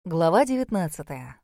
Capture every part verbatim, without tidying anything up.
Глава девятнадцатая.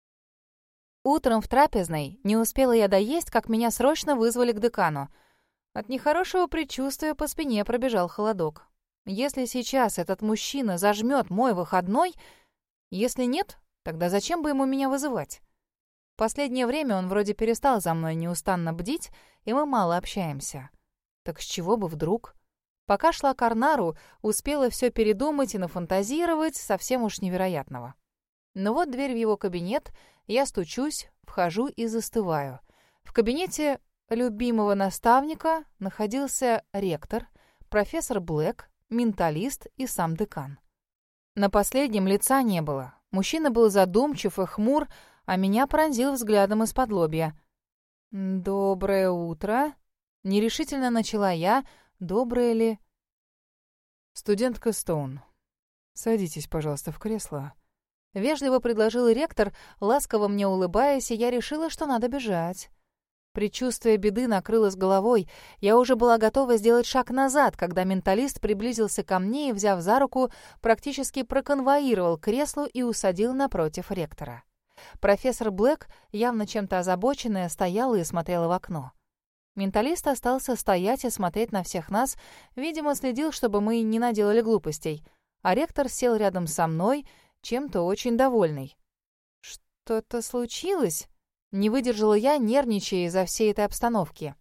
Утром в трапезной не успела я доесть, как меня срочно вызвали к декану. От нехорошего предчувствия по спине пробежал холодок. Если сейчас этот мужчина зажмет мой выходной, если нет, тогда зачем бы ему меня вызывать? В последнее время он вроде перестал за мной неустанно бдить, и мы мало общаемся. Так с чего бы вдруг? Пока шла к Арнару, успела все передумать и нафантазировать совсем уж невероятного. Но вот дверь в его кабинет, я стучусь, вхожу и застываю. В кабинете любимого наставника находился ректор, профессор Блэк, менталист и сам декан. На последнем лица не было. Мужчина был задумчив и хмур, а меня пронзил взглядом из-под лобья. «Доброе утро!» — нерешительно начала я. «Доброе ли?» «Студентка Стоун, садитесь, пожалуйста, в кресло». Вежливо предложил ректор, ласково мне улыбаясь, и я решила, что надо бежать. Предчувствие беды накрыло с головой. Я уже была готова сделать шаг назад, когда менталист приблизился ко мне и, взяв за руку, практически проконвоировал к креслу и усадил напротив ректора. Профессор Блэк, явно чем-то озабоченная, стояла и смотрела в окно. Менталист остался стоять и смотреть на всех нас, видимо, следил, чтобы мы не наделали глупостей. А ректор сел рядом со мной, чем-то очень довольный. «Что-то случилось?» — не выдержала я, нервничая из-за всей этой обстановки.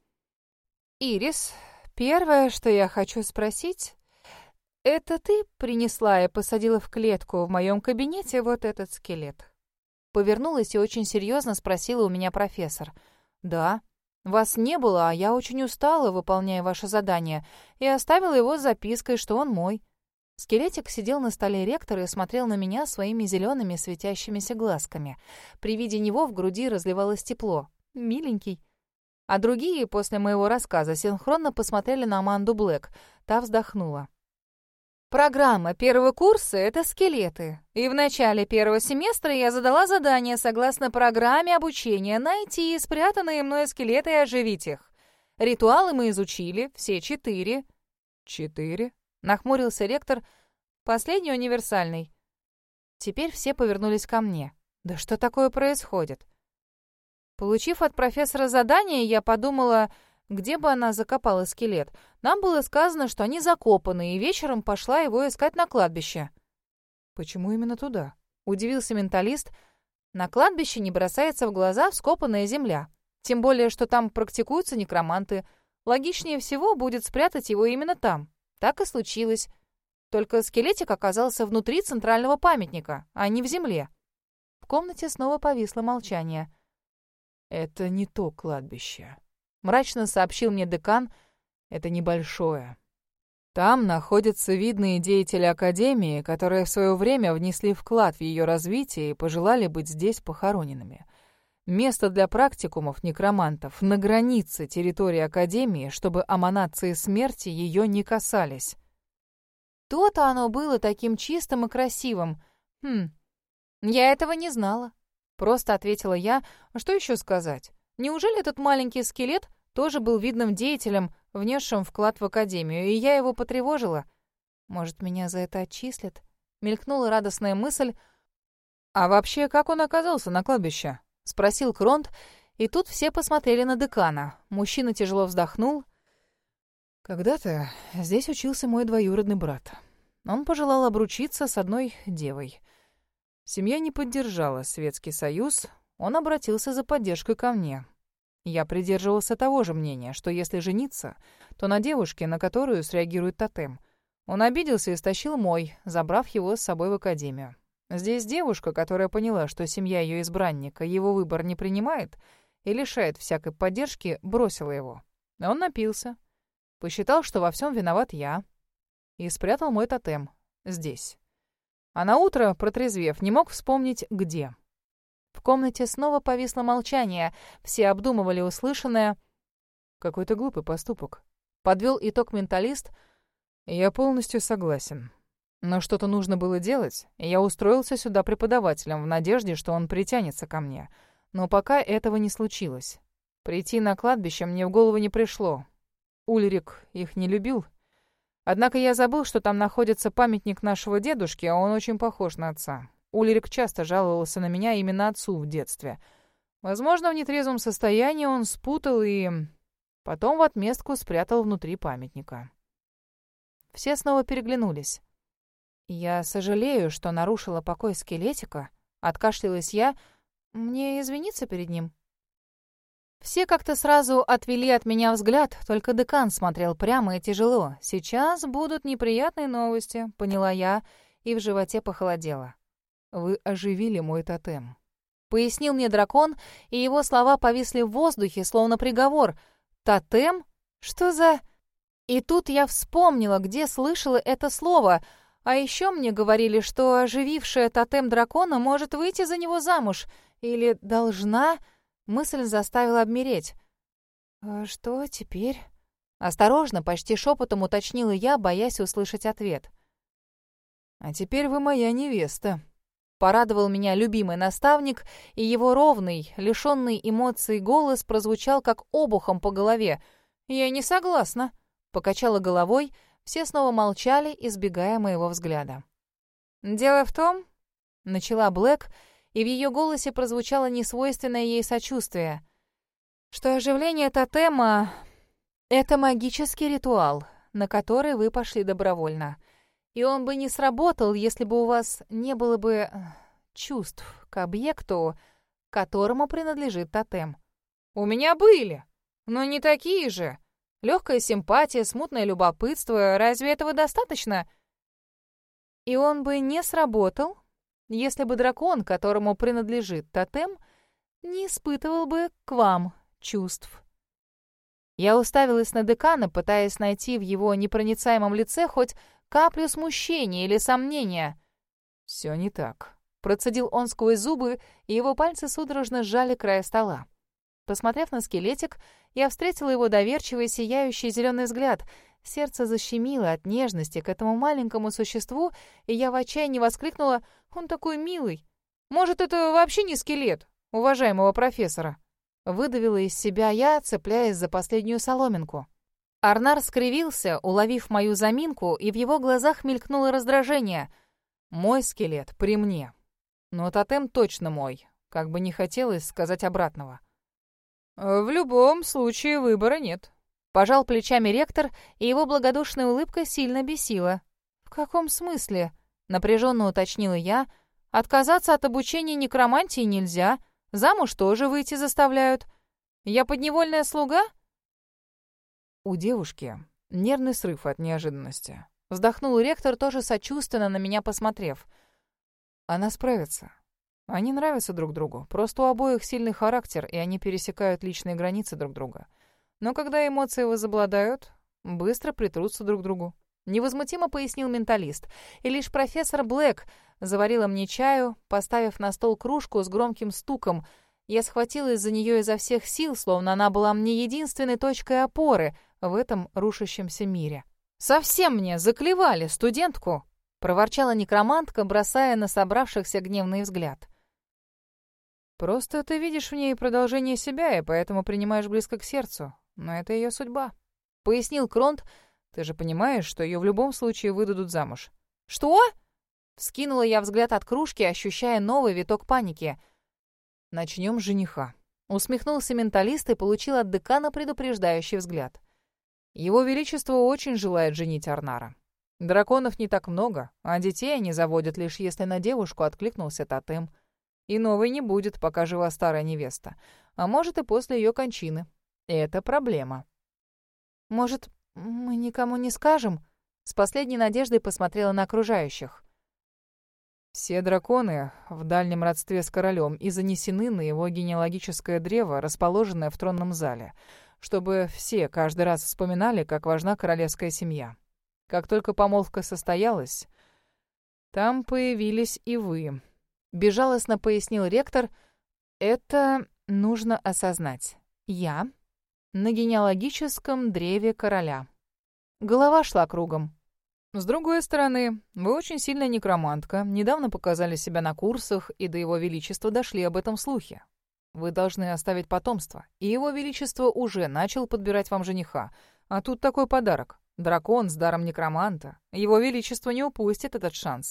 «Ирис, первое, что я хочу спросить, это ты принесла и посадила в клетку в моем кабинете вот этот скелет?» Повернулась и очень серьезно спросила у меня профессор. «Да, вас не было, а я очень устала, выполняя ваше задание, и оставила его с запиской, что он мой». Скелетик сидел на столе ректора и смотрел на меня своими зелеными светящимися глазками. При виде него в груди разливалось тепло. Миленький. А другие после моего рассказа синхронно посмотрели на Аманду Блэк. Та вздохнула. «Программа первого курса — это скелеты. И в начале первого семестра я задала задание согласно программе обучения найти спрятанные мной скелеты и оживить их. Ритуалы мы изучили, все четыре». «Четыре?» — нахмурился ректор. «Последний универсальный». Теперь все повернулись ко мне. Да что такое происходит? Получив от профессора задание, я подумала, где бы она закопала скелет. Нам было сказано, что они закопаны, и вечером пошла его искать на кладбище. «Почему именно туда?» — удивился менталист. «На кладбище не бросается в глаза вскопанная земля. Тем более, что там практикуются некроманты. Логичнее всего будет спрятать его именно там. Так и случилось. Только скелетик оказался внутри центрального памятника, а не в земле». В комнате снова повисло молчание. «Это не то кладбище», — мрачно сообщил мне декан. «Это небольшое. Там находятся видные деятели Академии, которые в свое время внесли вклад в ее развитие и пожелали быть здесь похороненными. Место для практикумов некромантов на границе территории Академии, чтобы эманации смерти ее не касались». То-то оно было таким чистым и красивым. Хм, я этого не знала. Просто ответила я. А что еще сказать? Неужели этот маленький скелет тоже был видным деятелем, внесшим вклад в Академию, и я его потревожила? Может, меня за это отчислят? Мелькнула радостная мысль. «А вообще, как он оказался на кладбище?» — спросил Кронт, и тут все посмотрели на декана. Мужчина тяжело вздохнул. «Когда-то здесь учился мой двоюродный брат. Он пожелал обручиться с одной девой. Семья не поддержала Светский Союз, он обратился за поддержкой ко мне. Я придерживался того же мнения, что если жениться, то на девушке, на которую среагирует тотем. Он обиделся и стащил мой, забрав его с собой в Академию. Здесь девушка, которая поняла, что семья ее избранника его выбор не принимает и лишает всякой поддержки, бросила его. Он напился. Посчитал, что во всем виноват я, и спрятал мой тотем здесь. А наутро, протрезвев, не мог вспомнить, где. В комнате снова повисло молчание. Все обдумывали услышанное. «Какой-то глупый поступок», — подвел итог менталист. «Я полностью согласен. Но что-то нужно было делать, и я устроился сюда преподавателем в надежде, что он притянется ко мне. Но пока этого не случилось. Прийти на кладбище мне в голову не пришло. Ульрик их не любил. Однако я забыл, что там находится памятник нашего дедушки, а он очень похож на отца. Ульрик часто жаловался на меня именно отцу в детстве. Возможно, в нетрезвом состоянии он спутал и потом в отместку спрятал внутри памятника. Все снова переглянулись. «Я сожалею, что нарушила покой скелетика», — откашлялась я. «Мне извиниться перед ним?» Все как-то сразу отвели от меня взгляд, только декан смотрел прямо и тяжело. «Сейчас будут неприятные новости», — поняла я, и в животе похолодело. «Вы оживили мой тотем», — пояснил мне дракон, и его слова повисли в воздухе, словно приговор. «Тотем? Что за...» И тут я вспомнила, где слышала это слово. А еще мне говорили, что оживившая тотем дракона может выйти за него замуж. Или должна... Мысль заставила обмереть. «А что теперь?» Осторожно, почти шепотом уточнила я, боясь услышать ответ. «А теперь вы моя невеста», — порадовал меня любимый наставник, и его ровный, лишенный эмоций голос прозвучал как обухом по голове. «Я не согласна», — покачала головой, все снова молчали, избегая моего взгляда. «Дело в том», — начала Блэк, и в ее голосе прозвучало несвойственное ей сочувствие, что оживление тотема — это магический ритуал, на который вы пошли добровольно. И он бы не сработал, если бы у вас не было бы чувств к объекту, которому принадлежит тотем. У меня были, но не такие же. Легкая симпатия, смутное любопытство. Разве этого достаточно? И он бы не сработал, если бы дракон, которому принадлежит тотем, не испытывал бы к вам чувств. Я уставилась на декана, пытаясь найти в его непроницаемом лице хоть каплю смущения или сомнения. «Все не так», — процедил он сквозь зубы, и его пальцы судорожно сжали край стола. Посмотрев на скелетик, я встретила его доверчивый, сияющий зеленый взгляд. Сердце защемило от нежности к этому маленькому существу, и я в отчаянии воскликнула: «Он такой милый! Может, это вообще не скелет уважаемого профессора?» Выдавила из себя я, цепляясь за последнюю соломинку. Арнар скривился, уловив мою заминку, и в его глазах мелькнуло раздражение. «Мой скелет при мне. Но тотем точно мой, как бы не хотелось сказать обратного». «В любом случае выбора нет», — пожал плечами ректор, и его благодушная улыбка сильно бесила. «В каком смысле?» — напряженно уточнила я. «Отказаться от обучения некромантии нельзя, замуж тоже выйти заставляют. Я подневольная слуга?» У девушки нервный срыв от неожиданности. Вздохнул ректор, тоже сочувственно на меня посмотрев. «Она справится. Они нравятся друг другу, просто у обоих сильный характер, и они пересекают личные границы друг друга. Но когда эмоции возобладают, быстро притрутся друг к другу», — невозмутимо пояснил менталист. И лишь профессор Блэк заварила мне чаю, поставив на стол кружку с громким стуком. Я схватилась за нее изо всех сил, словно она была мне единственной точкой опоры в этом рушащемся мире. «Совсем мне заклевали студентку!» — проворчала некромантка, бросая на собравшихся гневный взгляд. «Просто ты видишь в ней продолжение себя, и поэтому принимаешь близко к сердцу. Но это ее судьба», — пояснил Кронт. «Ты же понимаешь, что ее в любом случае выдадут замуж». «Что?» — вскинула я взгляд от кружки, ощущая новый виток паники. «Начнем с жениха», — усмехнулся менталист и получил от декана предупреждающий взгляд. «Его Величество очень желает женить Арнара. Драконов не так много, а детей они заводят лишь если на девушку откликнулся тотем. И новой не будет, пока жива старая невеста. А может, и после ее кончины. И это проблема». «Может, мы никому не скажем?» С последней надеждой посмотрела на окружающих. «Все драконы в дальнем родстве с королем и занесены на его генеалогическое древо, расположенное в тронном зале, чтобы все каждый раз вспоминали, как важна королевская семья. Как только помолвка состоялась, там появились и вы», — безжалостно пояснил ректор. «Это нужно осознать. Я на генеалогическом древе короля». Голова шла кругом. «С другой стороны, вы очень сильная некромантка, недавно показали себя на курсах, и до его величества дошли об этом слухи. Вы должны оставить потомство, и его величество уже начал подбирать вам жениха. А тут такой подарок. Дракон с даром некроманта. Его величество не упустит этот шанс.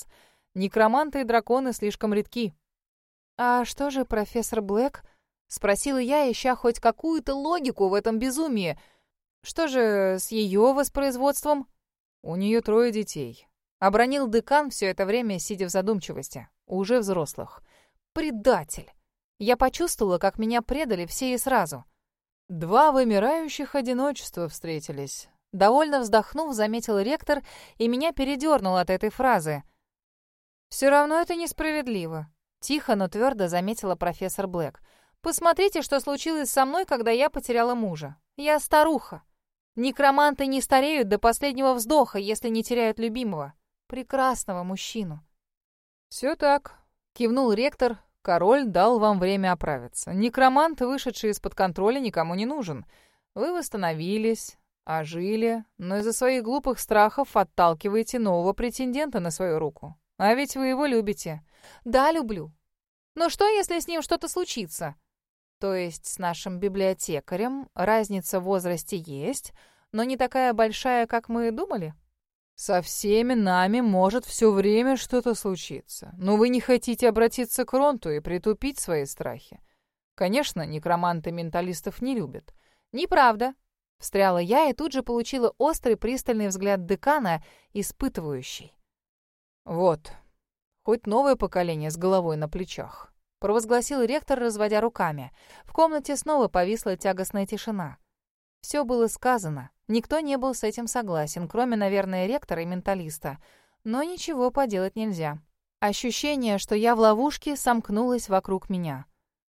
Некроманты и драконы слишком редки». «А что же профессор Блэк?» — спросила я, ища хоть какую-то логику в этом безумии. «Что же с ее воспроизводством?» «У нее трое детей», — обронил декан все это время, сидя в задумчивости. «Уже взрослых». «Предатель!» Я почувствовала, как меня предали все и сразу. «Два вымирающих одиночества встретились». Довольно вздохнув, заметил ректор, и меня передернуло от этой фразы. «Все равно это несправедливо», — тихо, но твердо заметила профессор Блэк. «Посмотрите, что случилось со мной, когда я потеряла мужа. Я старуха. Некроманты не стареют до последнего вздоха, если не теряют любимого, прекрасного мужчину». «Все так», — кивнул ректор. «Король дал вам время оправиться. Некромант, вышедший из-под контроля, никому не нужен. Вы восстановились, ожили, но из-за своих глупых страхов отталкиваете нового претендента на свою руку. А ведь вы его любите». «Да, люблю. Но что, если с ним что-то случится?» «То есть с нашим библиотекарем разница в возрасте есть, но не такая большая, как мы думали?» «Со всеми нами может все время что-то случиться, но вы не хотите обратиться к Ронту и притупить свои страхи. Конечно, некроманты менталистов не любят». «Неправда», — встряла я и тут же получила острый пристальный взгляд декана, испытывающий. «Вот, хоть новое поколение с головой на плечах», — провозгласил ректор, разводя руками. В комнате снова повисла тягостная тишина. Все было сказано. Никто не был с этим согласен, кроме, наверное, ректора и менталиста. Но ничего поделать нельзя. Ощущение, что я в ловушке, сомкнулось вокруг меня.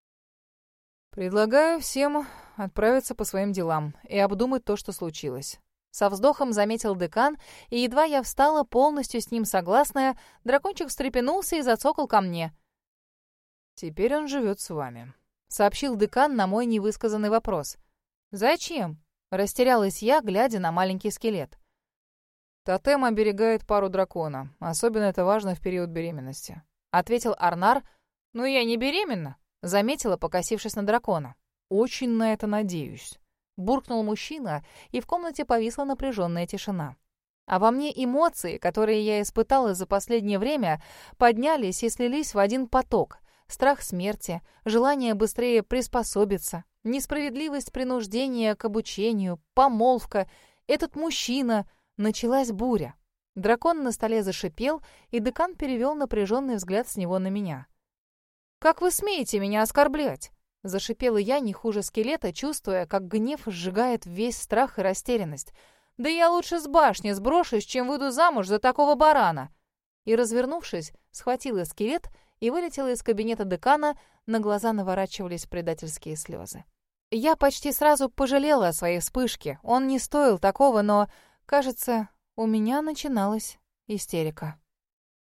«Предлагаю всем отправиться по своим делам и обдумать то, что случилось». Со вздохом заметил декан, и едва я встала, полностью с ним согласная, дракончик встрепенулся и зацокал ко мне. «Теперь он живет с вами», — сообщил декан на мой невысказанный вопрос. «Зачем?» — растерялась я, глядя на маленький скелет. «Тотем оберегает пару дракона. Особенно это важно в период беременности», — ответил Арнар. «Но я не беременна», — заметила, покосившись на дракона. «Очень на это надеюсь», — буркнул мужчина, и в комнате повисла напряженная тишина. А во мне эмоции, которые я испытала за последнее время, поднялись и слились в один поток. Страх смерти, желание быстрее приспособиться, несправедливость принуждения к обучению, помолвка, этот мужчина. Началась буря. Дракон на столе зашипел, и декан перевел напряженный взгляд с него на меня. «Как вы смеете меня оскорблять?» — зашипела я не хуже скелета, чувствуя, как гнев сжигает весь страх и растерянность. «Да я лучше с башни сброшусь, чем выйду замуж за такого барана!» И, развернувшись, схватила скелет и вылетела из кабинета декана, на глаза наворачивались предательские слезы. Я почти сразу пожалела о своей вспышке. Он не стоил такого, но, кажется, у меня начиналась истерика.